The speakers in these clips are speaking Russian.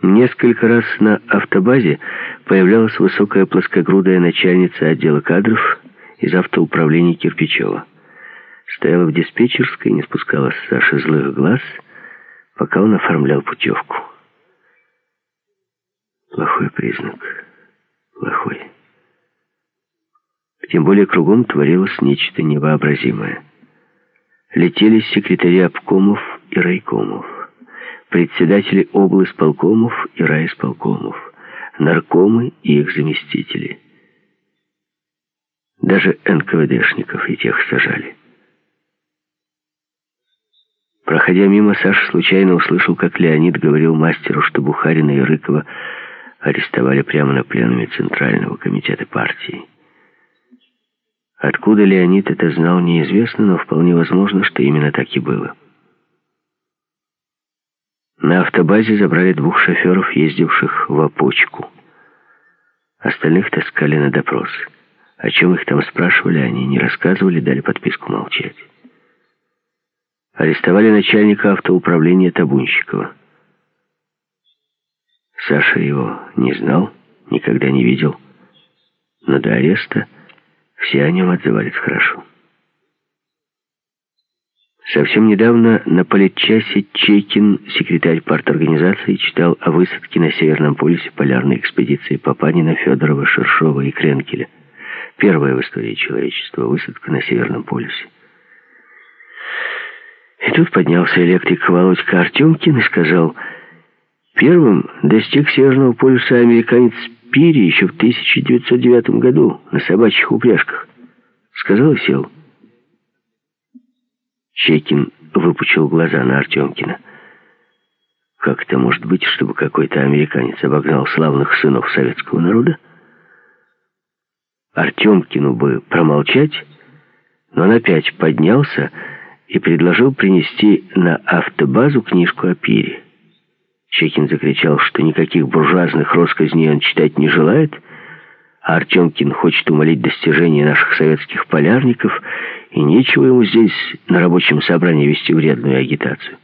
Несколько раз на автобазе появлялась высокая плоскогрудая начальница отдела кадров из автоуправления Кирпичева. Стояла в диспетчерской и не спускала с Саши злых глаз, пока он оформлял путевку. Плохой признак. Плохой. Тем более кругом творилось нечто невообразимое. Летели секретари обкомов и райкомов, председатели облисполкомов и райисполкомов, наркомы и их заместители. Даже НКВДшников и тех сажали. Проходя мимо, Саша случайно услышал, как Леонид говорил мастеру, что Бухарина и Рыкова арестовали прямо на пленуме Центрального комитета партии. Откуда Леонид это знал, неизвестно, но вполне возможно, что именно так и было. На автобазе забрали 2 шоферов, ездивших в опочку. Остальных таскали на допрос. О чем их там спрашивали, они не рассказывали, дали подписку молчать. Арестовали начальника автоуправления Табунщикова. Саша его не знал, никогда не видел, но до ареста все о нем отзывались хорошо. Совсем недавно на политчасе Чекин, секретарь парторганизации, читал о высадке на Северном полюсе полярной экспедиции Папанина, Федорова, Шершова и Кренкеля. Первая в истории человечества высадка на Северном полюсе. И тут поднялся электрик Володька Артемкин и сказал: первым достиг Северного полюса американец Пири еще в 1909 году на собачьих упряжках. Сказал и сел. Чекин выпучил глаза на Артемкина. Как это может быть, чтобы какой-то американец обогнал славных сынов советского народа? Артемкину бы промолчать, но он опять поднялся и предложил принести на автобазу книжку о Пире. Чекин закричал, что никаких буржуазных россказней он читать не желает, а Артемкин хочет умолить достижения наших советских полярников, и нечего ему здесь на рабочем собрании вести вредную агитацию.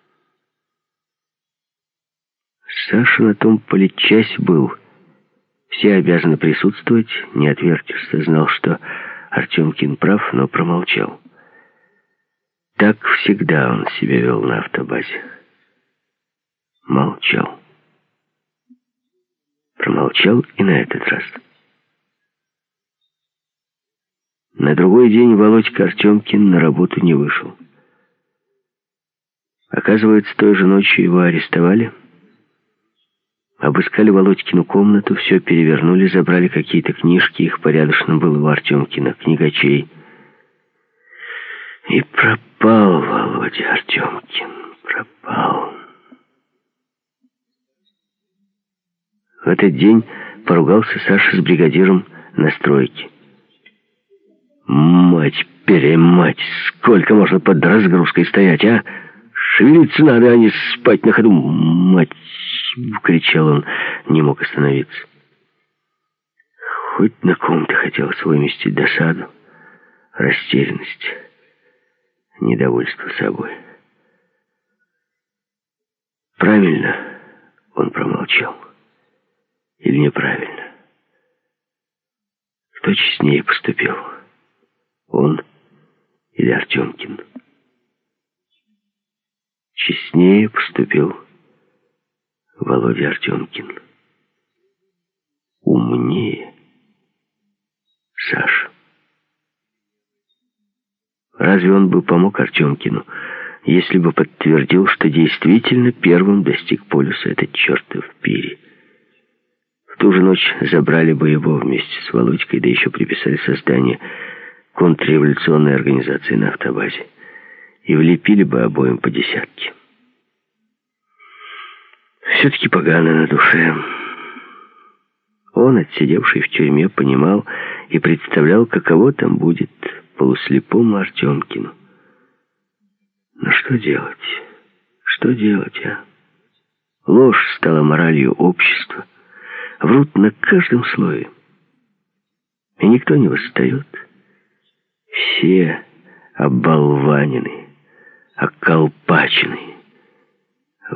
Саша на том политчасе был. Все обязаны присутствовать, не отвертишься, знал, что Артемкин прав, но промолчал. Так всегда он себя вел на автобазе. Молчал. Промолчал и на этот раз. На другой день Володька Артемкин на работу не вышел. Оказывается, той же ночью его арестовали. Обыскали Володькину комнату, все перевернули, забрали какие-то книжки, их порядочно было у Артемкина, книгачей. И пропал Володя Артемкин, пропал. В этот день поругался Саша с бригадиром на стройке. Мать-перемать, сколько можно под разгрузкой стоять, а? Шевелиться надо, а не спать на ходу. Мать, кричал он, не мог остановиться. Хоть на ком-то хотелось выместить досаду, растерянность, недовольство собой. Правильно он промолчал. Или неправильно? Кто честнее поступил? Он или Артемкин? Честнее поступил Володя Артемкин. Умнее Саша. Разве он бы помог Артемкину, если бы подтвердил, что действительно первым достиг полюса этот чертов Пири? В ту же ночь забрали бы его вместе с Володькой, да еще приписали создание контрреволюционной организации на автобазе. И влепили бы обоим по десятке. Все-таки погано на душе. Он, отсидевший в тюрьме, понимал и представлял, каково там будет полуслепому Артемкину. Но что делать? Что делать, а? Ложь стала моралью общества. Врут на каждом слое. И никто не восстает. Все оболванены, околпачены.